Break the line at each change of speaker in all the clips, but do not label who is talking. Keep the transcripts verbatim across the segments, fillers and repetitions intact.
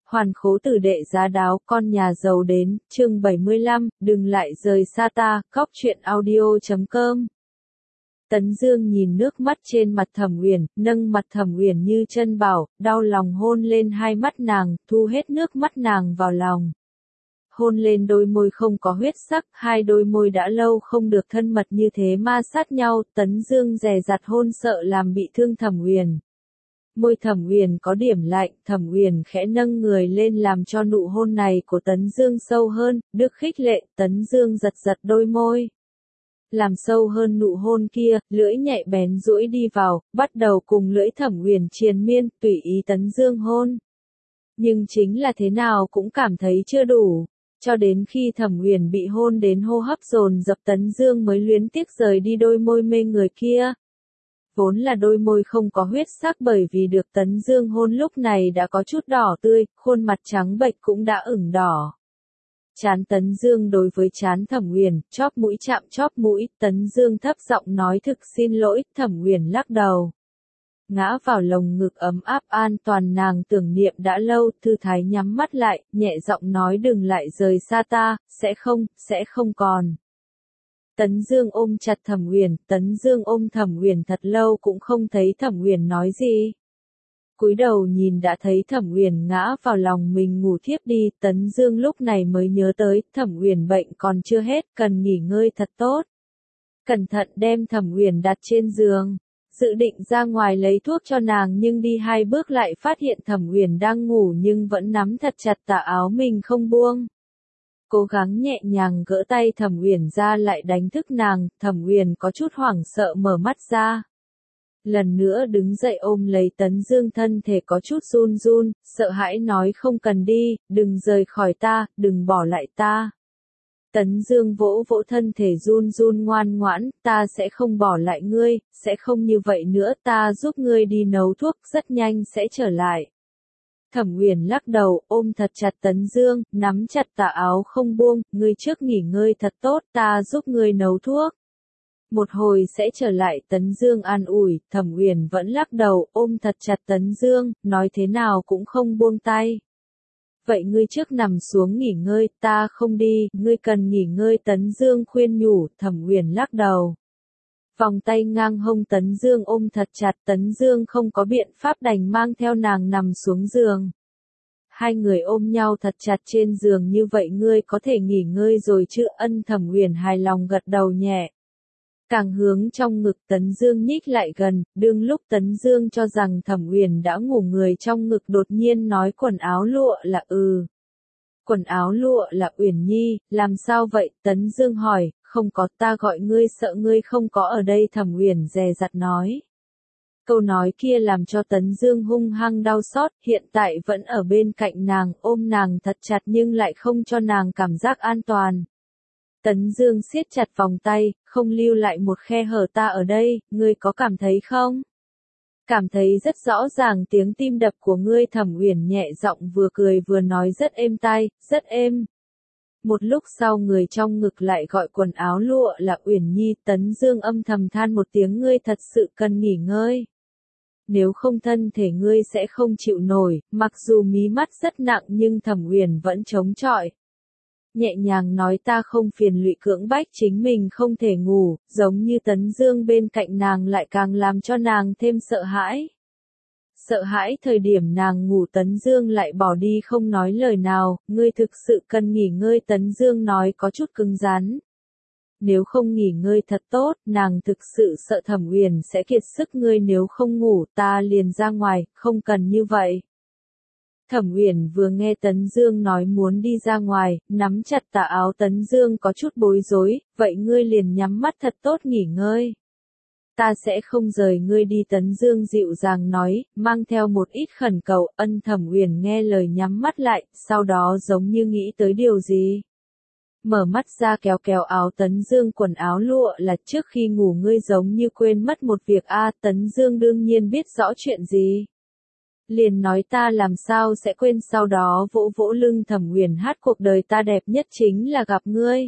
Hoàn khố tử đệ giá đáo, con nhà giàu đến, chương bảy mươi lăm, đừng lại rời xa ta, cóc truyện audio chấm com. Tấn Dương nhìn nước mắt trên mặt Thẩm Uyển, nâng mặt Thẩm Uyển như chân bảo, đau lòng hôn lên hai mắt nàng, thu hết nước mắt nàng vào lòng. Hôn lên đôi môi không có huyết sắc, hai đôi môi đã lâu không được thân mật như thế ma sát nhau, Tấn Dương dè dặt hôn sợ làm bị thương Thẩm Uyển. Môi Thẩm Uyển có điểm lạnh, Thẩm Uyển khẽ nâng người lên làm cho nụ hôn này của Tấn Dương sâu hơn, được khích lệ, Tấn Dương giật giật đôi môi. Làm sâu hơn nụ hôn kia, lưỡi nhạy bén duỗi đi vào, bắt đầu cùng lưỡi Thẩm Uyển triền miên, tùy ý Tấn Dương hôn. Nhưng chính là thế nào cũng cảm thấy chưa đủ. Cho đến khi Thẩm Uyển bị hôn đến hô hấp dồn dập, Tấn Dương mới luyến tiếc rời đi đôi môi mê người kia. Vốn là đôi môi không có huyết sắc, bởi vì được Tấn Dương hôn lúc này đã có chút đỏ tươi, khuôn mặt trắng bệch cũng đã ửng đỏ. Trán Tấn Dương đối với trán Thẩm Uyển, chóp mũi chạm chóp mũi, Tấn Dương thấp giọng nói thực xin lỗi, Thẩm Uyển lắc đầu. Ngã vào lồng ngực ấm áp an toàn nàng tưởng niệm đã lâu, thư thái nhắm mắt lại, nhẹ giọng nói đừng lại rời xa ta, sẽ không, sẽ không còn. Tấn Dương ôm chặt Thẩm Uyển, Tấn Dương ôm Thẩm Uyển thật lâu cũng không thấy Thẩm Uyển nói gì. Cúi đầu nhìn đã thấy Thẩm Uyển ngã vào lòng mình ngủ thiếp đi, Tấn Dương lúc này mới nhớ tới, Thẩm Uyển bệnh còn chưa hết, cần nghỉ ngơi thật tốt. Cẩn thận đem Thẩm Uyển đặt trên giường, dự định ra ngoài lấy thuốc cho nàng nhưng đi hai bước lại phát hiện Thẩm Uyển đang ngủ nhưng vẫn nắm thật chặt tà áo mình không buông. Cố gắng nhẹ nhàng gỡ tay Thẩm Uyển ra lại đánh thức nàng, Thẩm Uyển có chút hoảng sợ mở mắt ra. Lần nữa đứng dậy ôm lấy Tấn Dương, thân thể có chút run run, sợ hãi nói không cần đi, đừng rời khỏi ta, đừng bỏ lại ta. Tấn Dương vỗ vỗ thân thể run run ngoan ngoãn, ta sẽ không bỏ lại ngươi, sẽ không như vậy nữa, ta giúp ngươi đi nấu thuốc, rất nhanh sẽ trở lại. Thẩm Uyển lắc đầu, ôm thật chặt Tấn Dương, nắm chặt tà áo không buông, ngươi trước nghỉ ngơi thật tốt, ta giúp ngươi nấu thuốc. Một hồi sẽ trở lại, Tấn Dương an ủi, Thẩm Uyển vẫn lắc đầu, ôm thật chặt Tấn Dương, nói thế nào cũng không buông tay. Vậy ngươi trước nằm xuống nghỉ ngơi, ta không đi, ngươi cần nghỉ ngơi, Tấn Dương khuyên nhủ, Thẩm Uyển lắc đầu. Vòng tay ngang hông Tấn Dương ôm thật chặt, Tấn Dương không có biện pháp đành mang theo nàng nằm xuống giường. Hai người ôm nhau thật chặt trên giường, như vậy ngươi có thể nghỉ ngơi rồi chứ, ân. Thẩm Uyển hài lòng gật đầu nhẹ. Càng hướng trong ngực Tấn Dương nhích lại gần, đương lúc Tấn Dương cho rằng Thẩm Uyển đã ngủ người trong ngực đột nhiên nói quần áo lụa là ừ. Quần áo lụa là Uyển Nhi, làm sao vậy? Tấn Dương hỏi, không có, ta gọi ngươi sợ ngươi không có ở đây, Thẩm Uyển dè dặt nói. Câu nói kia làm cho Tấn Dương hung hăng đau xót, hiện tại vẫn ở bên cạnh nàng, ôm nàng thật chặt nhưng lại không cho nàng cảm giác an toàn. Tấn Dương siết chặt vòng tay, không lưu lại một khe hở, ta ở đây, ngươi có cảm thấy không? Cảm thấy rất rõ ràng tiếng tim đập của ngươi, Thẩm Uyển nhẹ giọng vừa cười vừa nói rất êm tai, rất êm. Một lúc sau người trong ngực lại gọi quần áo lụa là Uyển Nhi, Tấn Dương âm thầm than một tiếng, ngươi thật sự cần nghỉ ngơi. Nếu không thân thể ngươi sẽ không chịu nổi, mặc dù mí mắt rất nặng nhưng Thẩm Uyển vẫn chống chọi. Nhẹ nhàng nói ta không phiền lụy cưỡng bách chính mình không thể ngủ, giống như Tấn Dương bên cạnh nàng lại càng làm cho nàng thêm sợ hãi. Sợ hãi thời điểm nàng ngủ Tấn Dương lại bỏ đi không nói lời nào, ngươi thực sự cần nghỉ ngơi, Tấn Dương nói có chút cứng rắn. Nếu không nghỉ ngơi thật tốt, nàng thực sự sợ Thẩm Uyển sẽ kiệt sức, ngươi nếu không ngủ ta liền ra ngoài, không cần như vậy. Thẩm Uyển vừa nghe Tấn Dương nói muốn đi ra ngoài, nắm chặt tà áo Tấn Dương có chút bối rối, vậy ngươi liền nhắm mắt thật tốt nghỉ ngơi. Ta sẽ không rời ngươi đi, Tấn Dương dịu dàng nói, mang theo một ít khẩn cầu, ân. Thẩm Uyển nghe lời nhắm mắt lại, sau đó giống như nghĩ tới điều gì. Mở mắt ra kéo kéo áo Tấn Dương, quần áo lụa là trước khi ngủ ngươi giống như quên mất một việc a. À, Tấn Dương đương nhiên biết rõ chuyện gì. Liền nói ta làm sao sẽ quên, sau đó vỗ vỗ lưng Thẩm Uyển, hát cuộc đời ta đẹp nhất chính là gặp ngươi.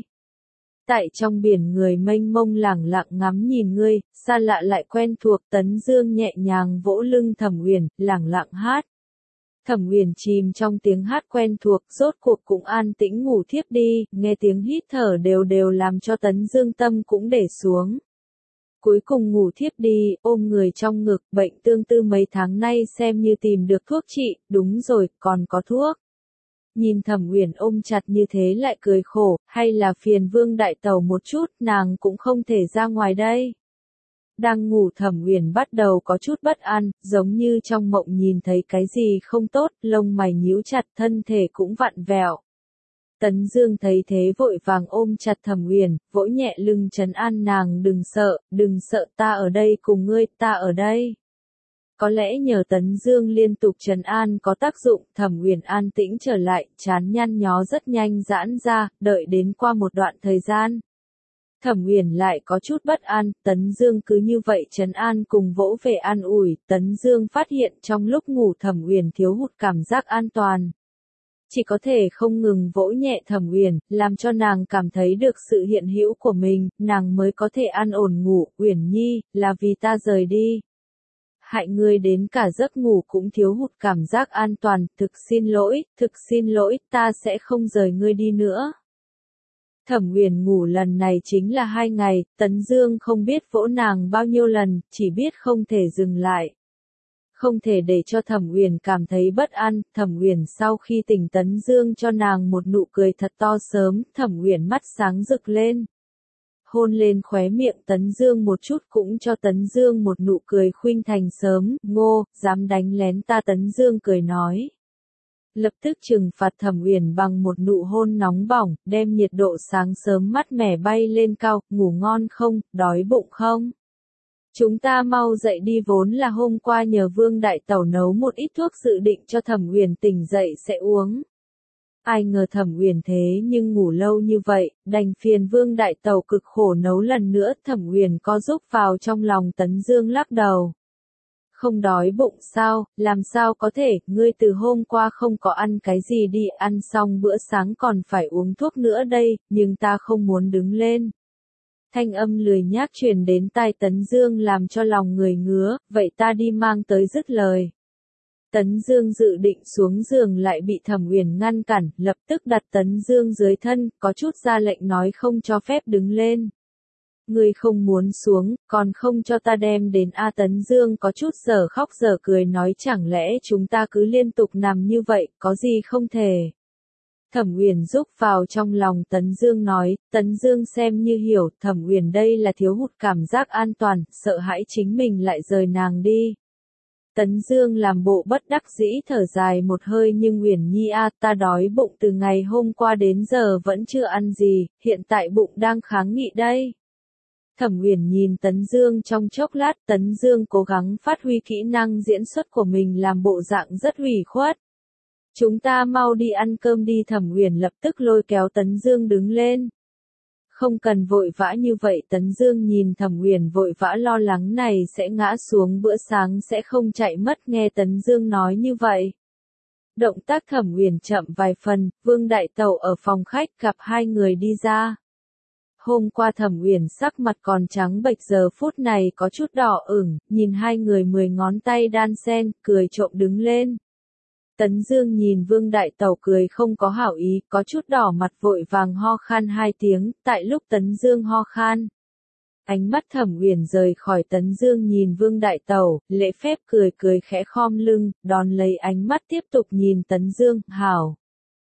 Tại trong biển người mênh mông lẳng lặng ngắm nhìn ngươi, xa lạ lại quen thuộc, Tấn Dương nhẹ nhàng vỗ lưng Thẩm Uyển, lẳng lặng hát. Thẩm Uyển chìm trong tiếng hát quen thuộc, rốt cuộc cũng an tĩnh ngủ thiếp đi, nghe tiếng hít thở đều đều làm cho Tấn Dương tâm cũng để xuống. Cuối cùng ngủ thiếp đi, ôm người trong ngực, bệnh tương tư mấy tháng nay xem như tìm được thuốc trị, đúng rồi, còn có thuốc. Nhìn Thẩm Uyển ôm chặt như thế lại cười khổ, hay là phiền Vương đại tẩu một chút, nàng cũng không thể ra ngoài đây. Đang ngủ Thẩm Uyển bắt đầu có chút bất an, giống như trong mộng nhìn thấy cái gì không tốt, lông mày nhíu chặt, thân thể cũng vặn vẹo. Tấn Dương thấy thế vội vàng ôm chặt Thẩm Uyển, vỗ nhẹ lưng trấn an nàng, đừng sợ, đừng sợ, ta ở đây cùng ngươi, ta ở đây. Có lẽ nhờ Tấn Dương liên tục trấn an có tác dụng, Thẩm Uyển an tĩnh trở lại, trán nhăn nhó rất nhanh giãn ra, đợi đến qua một đoạn thời gian. Thẩm Uyển lại có chút bất an, Tấn Dương cứ như vậy trấn an cùng vỗ về an ủi, Tấn Dương phát hiện trong lúc ngủ Thẩm Uyển thiếu hụt cảm giác an toàn. Chỉ có thể không ngừng vỗ nhẹ Thẩm Uyển, làm cho nàng cảm thấy được sự hiện hữu của mình, nàng mới có thể an ổn ngủ, Uyển Nhi, là vì ta rời đi. Hại ngươi đến cả giấc ngủ cũng thiếu hụt cảm giác an toàn, thực xin lỗi, thực xin lỗi, ta sẽ không rời ngươi đi nữa. Thẩm Uyển ngủ lần này chính là hai ngày, Tấn Dương không biết vỗ nàng bao nhiêu lần, chỉ biết không thể dừng lại. Không thể để cho Thẩm Uyển cảm thấy bất an, Thẩm Uyển sau khi tỉnh Tấn Dương cho nàng một nụ cười thật to sớm, Thẩm Uyển mắt sáng rực lên. Hôn lên khóe miệng Tấn Dương một chút cũng cho Tấn Dương một nụ cười khuynh thành sớm, ngô, dám đánh lén ta Tấn Dương cười nói. Lập tức trừng phạt Thẩm Uyển bằng một nụ hôn nóng bỏng, đem nhiệt độ sáng sớm mát mẻ bay lên cao, ngủ ngon không, đói bụng không? Chúng ta mau dậy đi, vốn là hôm qua nhờ Vương đại tẩu nấu một ít thuốc dự định cho Thẩm Uyển tỉnh dậy sẽ uống. Ai ngờ Thẩm Uyển thế nhưng ngủ lâu như vậy, đành phiền Vương đại tẩu cực khổ nấu lần nữa, Thẩm Uyển co giúp vào trong lòng Tấn Dương lắc đầu. Không đói bụng sao, làm sao có thể, ngươi từ hôm qua không có ăn cái gì đi, ăn xong bữa sáng còn phải uống thuốc nữa đây, nhưng ta không muốn đứng lên. Thanh âm lười nhác truyền đến tai Tấn Dương làm cho lòng người ngứa, vậy ta đi mang tới dứt lời. Tấn Dương dự định xuống giường lại bị Thẩm Uyển ngăn cản, lập tức đặt Tấn Dương dưới thân, có chút ra lệnh nói không cho phép đứng lên. Ngươi không muốn xuống, còn không cho ta đem đến A Tấn Dương có chút giờ khóc giờ cười nói chẳng lẽ chúng ta cứ liên tục nằm như vậy, có gì không thể. Thẩm Uyển rúc vào trong lòng Tấn Dương nói, Tấn Dương xem như hiểu, Thẩm Uyển đây là thiếu hụt cảm giác an toàn, sợ hãi chính mình lại rời nàng đi. Tấn Dương làm bộ bất đắc dĩ thở dài một hơi nhưng Uyển Nhi a, ta đói bụng từ ngày hôm qua đến giờ vẫn chưa ăn gì, hiện tại bụng đang kháng nghị đây. Thẩm Uyển nhìn Tấn Dương trong chốc lát, Tấn Dương cố gắng phát huy kỹ năng diễn xuất của mình làm bộ dạng rất ủy khuất. Chúng ta mau đi ăn cơm đi, Thẩm Uyển lập tức lôi kéo Tấn Dương đứng lên. Không cần vội vã như vậy, Tấn Dương nhìn Thẩm Uyển vội vã lo lắng này sẽ ngã xuống, bữa sáng sẽ không chạy mất, nghe Tấn Dương nói như vậy. Động tác Thẩm Uyển chậm vài phần, Vương đại tẩu ở phòng khách gặp hai người đi ra. Hôm qua Thẩm Uyển sắc mặt còn trắng bệch, giờ phút này có chút đỏ ửng, nhìn hai người mười ngón tay đan sen, cười trộm đứng lên. Tấn Dương nhìn Vương đại tẩu cười không có hảo ý, có chút đỏ mặt vội vàng ho khan hai tiếng, tại lúc Tấn Dương ho khan. Ánh mắt Thẩm Uyển rời khỏi Tấn Dương nhìn Vương đại tẩu, lễ phép cười cười khẽ khom lưng, đón lấy ánh mắt tiếp tục nhìn Tấn Dương, hảo.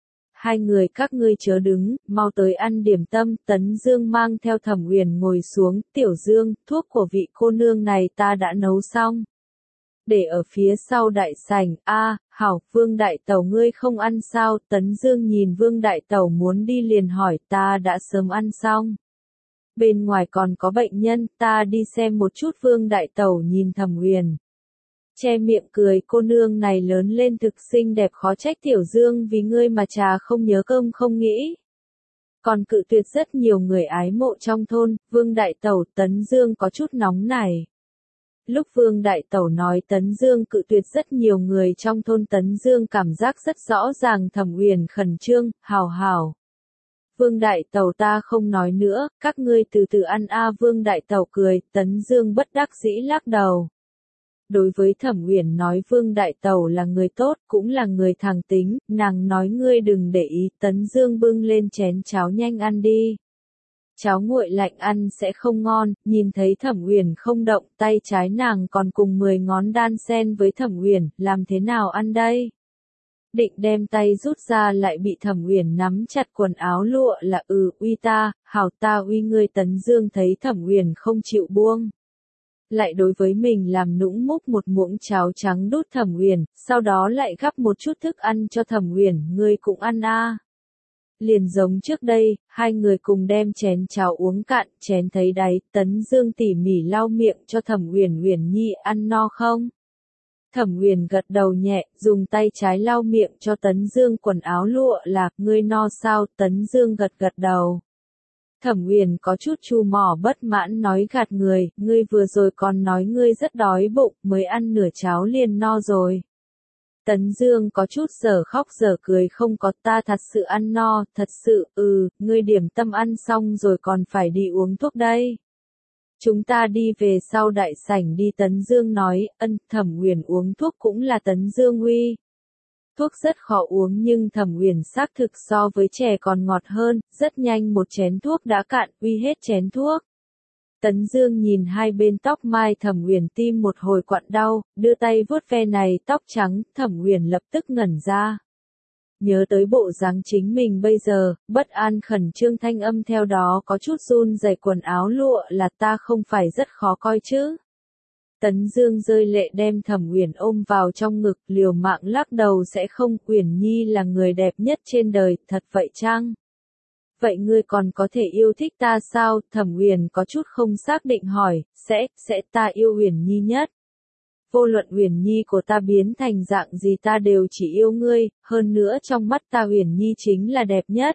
Hai người các ngươi chớ đứng, mau tới ăn điểm tâm, Tấn Dương mang theo Thẩm Uyển ngồi xuống, Tiểu Dương, thuốc của vị cô nương này ta đã nấu xong. Để ở phía sau đại sảnh, a, hảo, Vương đại tẩu ngươi không ăn sao, Tấn Dương nhìn Vương đại tẩu muốn đi liền hỏi, ta đã sớm ăn xong. Bên ngoài còn có bệnh nhân, ta đi xem một chút, Vương đại tẩu nhìn Thẩm Uyển. Che miệng cười, cô nương này lớn lên thực xinh đẹp, khó trách Tiểu Dương vì ngươi mà trà không nhớ cơm không nghĩ. Còn cự tuyệt rất nhiều người ái mộ trong thôn, Vương đại tẩu, Tấn Dương có chút nóng nảy. Lúc Vương đại tẩu nói Tấn Dương cự tuyệt rất nhiều người trong thôn, Tấn Dương cảm giác rất rõ ràng. Thẩm Uyển khẩn trương, hảo hảo. Vương đại tẩu ta không nói nữa, các ngươi từ từ ăn a. Vương đại tẩu cười, Tấn Dương bất đắc dĩ lắc đầu. Đối với Thẩm Uyển nói Vương Đại Tẩu là người tốt, cũng là người thẳng tính, nàng nói ngươi đừng để ý. Tấn Dương bưng lên chén cháo nhanh ăn đi. Cháo nguội lạnh ăn sẽ không ngon. Nhìn thấy Thẩm Uyển không động, tay trái nàng còn cùng mười ngón đan sen với Thẩm Uyển, làm thế nào ăn đây? Định đem tay rút ra lại bị Thẩm Uyển nắm chặt quần áo lụa là ừ uy ta, hảo ta uy ngươi. Tấn Dương thấy Thẩm Uyển không chịu buông, lại đối với mình làm nũng múc một muỗng cháo trắng đút Thẩm Uyển, sau đó lại gắp một chút thức ăn cho Thẩm Uyển, ngươi cũng ăn a. À. Liền giống trước đây, hai người cùng đem chén cháo uống cạn, chén thấy đáy. Tấn Dương tỉ mỉ lau miệng cho Thẩm Uyển, Uyển nhi ăn no không? Thẩm Uyển gật đầu nhẹ, dùng tay trái lau miệng cho Tấn Dương quần áo lụa là, ngươi no sao? Tấn Dương gật gật đầu. Thẩm Uyển có chút chu mỏ bất mãn nói gạt người, ngươi vừa rồi còn nói ngươi rất đói bụng, mới ăn nửa cháo liền no rồi. Tấn Dương có chút giờ khóc giờ cười không có, ta thật sự ăn no, thật sự, ừ, ngươi điểm tâm ăn xong rồi còn phải đi uống thuốc đây. Chúng ta đi về sau đại sảnh đi. Tấn Dương nói, ân. Thẩm Uyển uống thuốc cũng là Tấn Dương uy. Thuốc rất khó uống nhưng Thẩm Uyển xác thực so với trẻ còn ngọt hơn, rất nhanh một chén thuốc đã cạn, uy hết chén thuốc. Tấn Dương nhìn hai bên tóc mai Thẩm Uyển tim một hồi quặn đau, đưa tay vuốt ve này tóc trắng. Thẩm Uyển lập tức ngẩn ra. Nhớ tới bộ dáng chính mình bây giờ, bất an khẩn trương thanh âm theo đó có chút run rẩy, quần áo lụa là ta không phải rất khó coi chứ. Tấn Dương rơi lệ đem Thẩm Uyển ôm vào trong ngực, liều mạng lắc đầu sẽ không. Uyển nhi là người đẹp nhất trên đời, thật vậy chăng? Vậy ngươi còn có thể yêu thích ta sao? Thẩm Uyển có chút không xác định hỏi, sẽ, sẽ ta yêu Uyển nhi nhất. Vô luận Uyển nhi của ta biến thành dạng gì ta đều chỉ yêu ngươi, hơn nữa trong mắt ta Uyển nhi chính là đẹp nhất.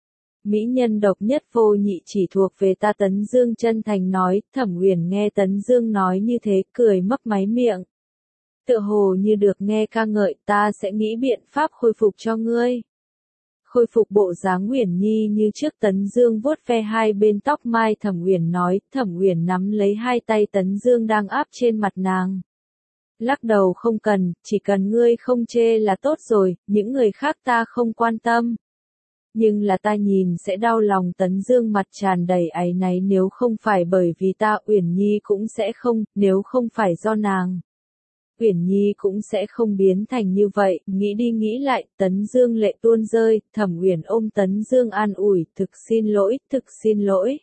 Mỹ nhân độc nhất vô nhị chỉ thuộc về ta. Tấn Dương chân thành nói. Thẩm Uyển nghe Tấn Dương nói như thế, cười mấp máy miệng. Tựa hồ như được nghe ca ngợi, ta sẽ nghĩ biện pháp khôi phục cho ngươi. Khôi phục bộ dáng Uyển nhi như trước. Tấn Dương vuốt ve hai bên tóc mai Thẩm Uyển nói. Thẩm Uyển nắm lấy hai tay Tấn Dương đang áp trên mặt nàng. Lắc đầu không cần, chỉ cần ngươi không chê là tốt rồi, những người khác ta không quan tâm. Nhưng là ta nhìn sẽ đau lòng. Tấn Dương mặt tràn đầy áy náy, nếu không phải bởi vì ta Uyển nhi cũng sẽ không, nếu không phải do nàng. Uyển nhi cũng sẽ không biến thành như vậy, nghĩ đi nghĩ lại, Tấn Dương lệ tuôn rơi. Thẩm Uyển ôm Tấn Dương an ủi, thực xin lỗi, thực xin lỗi.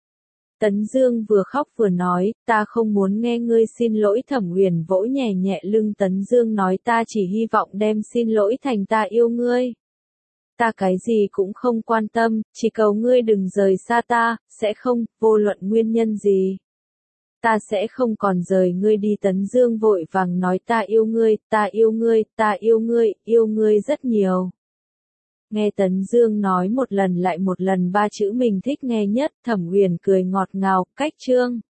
Tấn Dương vừa khóc vừa nói, ta không muốn nghe ngươi xin lỗi. Thẩm Uyển vỗ nhẹ nhẹ lưng Tấn Dương nói, ta chỉ hy vọng đem xin lỗi thành ta yêu ngươi. Ta cái gì cũng không quan tâm, chỉ cầu ngươi đừng rời xa ta, sẽ không, vô luận nguyên nhân gì. Ta sẽ không còn rời ngươi đi. Tấn Dương vội vàng nói, ta yêu ngươi, ta yêu ngươi, ta yêu ngươi, yêu ngươi rất nhiều. Nghe Tấn Dương nói một lần lại một lần ba chữ mình thích nghe nhất, Thẩm Uyển cười ngọt ngào, cách chương.